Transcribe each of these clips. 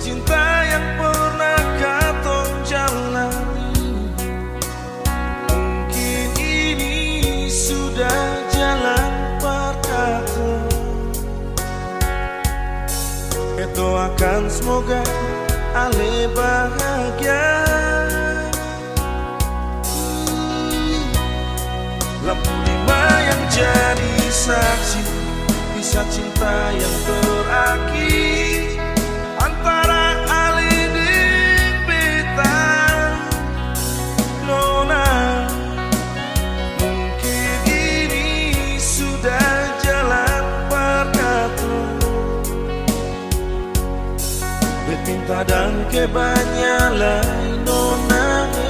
cinta yang pernah katong jalani, mungkin ini sudah jalan berkata. Doakan semoga ale bahagia. Lampu lima yang jadi saksi kisah cinta yang terakhir antara ale dan beta. Nona, mungkin ini sudah jalan berkata. Minta dan kebanyakan nona,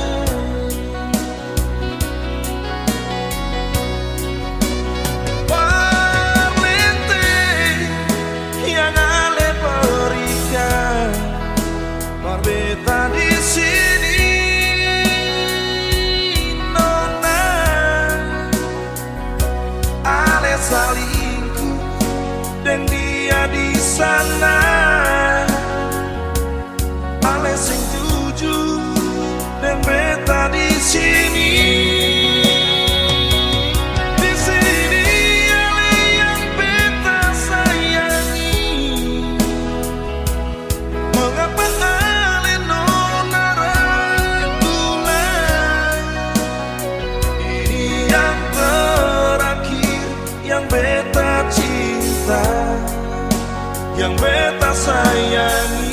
parlente yang ale berikan, berbeda di sini nona, ale salingku dan dia di sana. Ale sing jujur dan beta di sini. Di sini ale yang beta sayangi. Mengapa ale nona ragulah? Ini yang terakhir yang beta cinta, yang beta sayangi.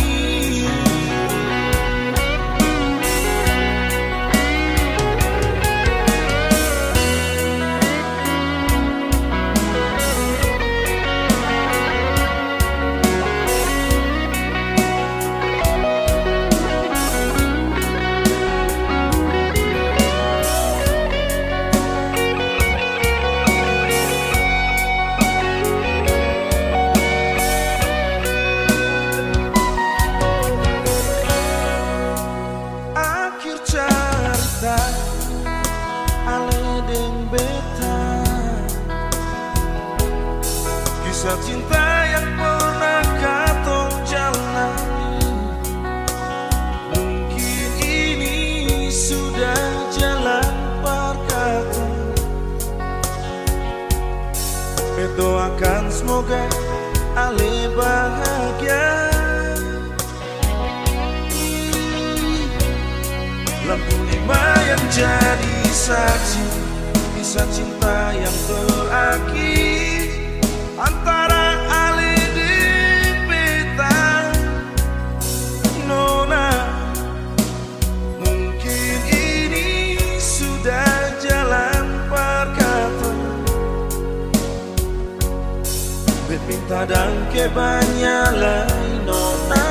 Kisah cinta yang pernah katong jalani, mungkin ini sudah jalan berkata. Berdoakan semoga ale bahagia. Lampu lima yang jadi saksi kisah cinta yang terakhir antara ale dan beta. Nona, mungkin ini sudah jalan berkata. Bet minta dan kebanyakan nona,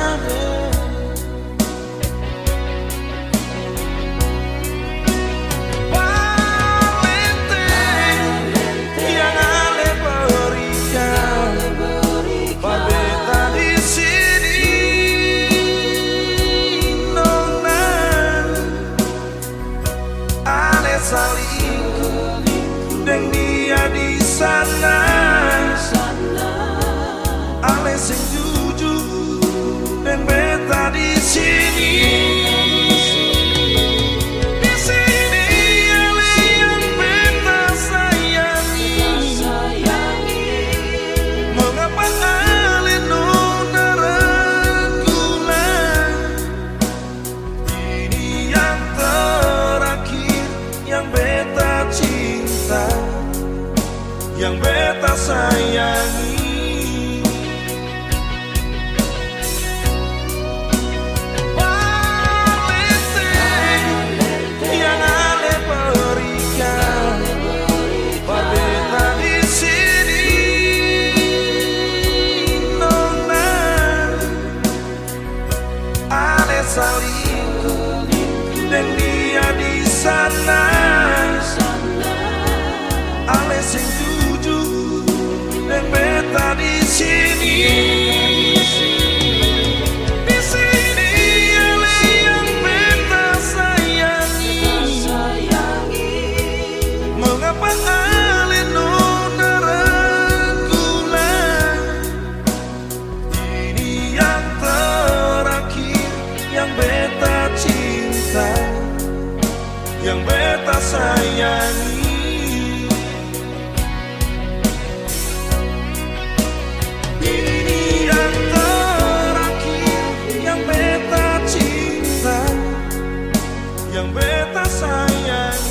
salingku dan dia di sana. Ale sing jujur dan beta di sini. Di sini ale yang beta sayangi. Mengapa ale nona ragulah? Ini yang terakhir yang beta cinta, yang beta sayangi. Parlente yang ale berikan, berbeda di sini nona, ale salingku dan dia di sana. Ale sing jujur dan beta di sini. Di sini ale yang beta sayangi. Mengapa ale nona ragulah? Ini yang terakhir yang beta sayangi. Ini yang terakhir yang beta cinta, yang beta sayangi.